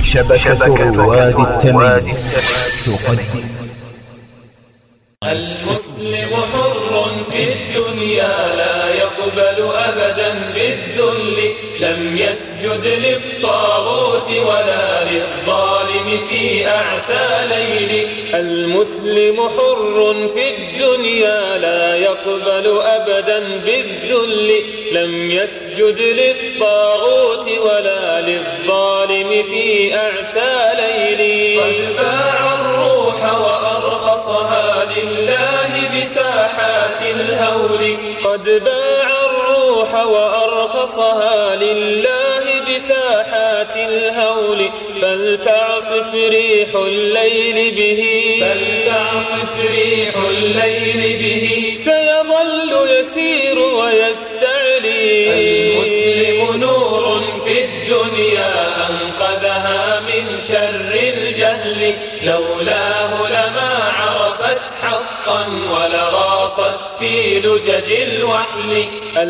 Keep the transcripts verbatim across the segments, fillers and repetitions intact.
شبكة رواد التمييز تقدم. المسلم حر في الدنيا لا يقبل أبدا بالذل، لم يسجد للطاغوت ولا للظالم في أعتى ليل. المسلم حر في الدنيا لا يقبل أبدا بالذل، لم يسجد للطاغوت ولا للظالم في أعتى ليل. قد باع الروح وأرخصها لله بساحات الهول، قد باع الروح وأرخصها لله بساحات الهول. فلتعصف ريح الليل به، فلتعصف ريح الليل به، سيظل يسير ويستعلي. المسلم نور في الدنيا أنقذها من شر الجهل، لولاه لما عرفت حقا ولغاصت في لجج الوحل.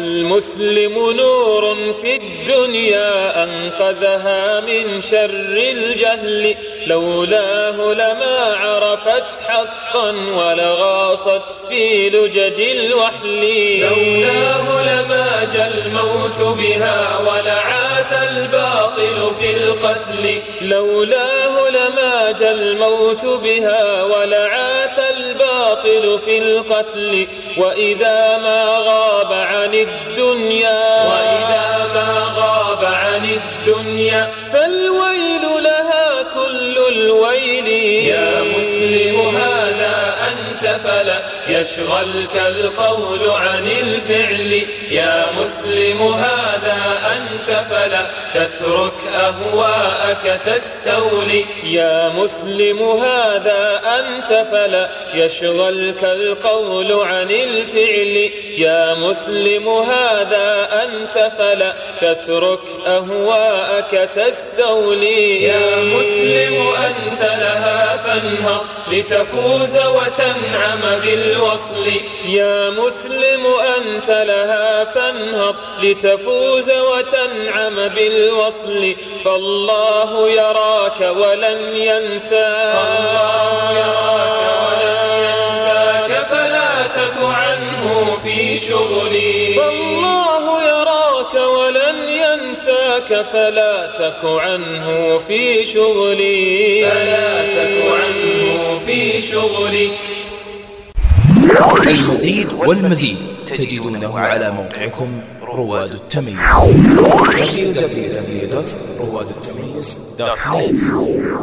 المسلم نور في الدنيا أنقذها من شر الجهل، لولاه لما عرفت حقا ولغاصت في لجج الوحل. لولاه لما جاء الموت بها ولعاث الباطل في القتل، لولاه لما جاء الموت بها ولعاث الباطل في القتل. وإذا ما غاب عن الدنيا، وإذا ما غاب عن الدنيا، فالويل لها كل الويل. يا مسلم هذا أنت فلا يشغلك القول عن الفعل، يا مسلم هذا أنت فلا تترك أهواءك تستولي. يا مسلم هذا أنت فلا يشغلك القول عن الفعل، يا مسلم هذا أنت فلا تترك أهواءك تستولي. يا مسلم أنت لها فانهض لتفوز وتنعم بالوصل، يا مسلم أنت لها فانهض لتفوز وتنعم بالوصل. فالله يراك ولن ينساك، فالله يراك ولن ينساك، فلا تك عنه في شغلي. فالله يراك ولن ينساك، فلا تك عنه في شغلي، فلا تك عنه في شغلي. المزيد والمزيد تجدونه على موقعكم رواد التمييز دبليو دبليو دبليو دوت رواد التمييز دوت نت.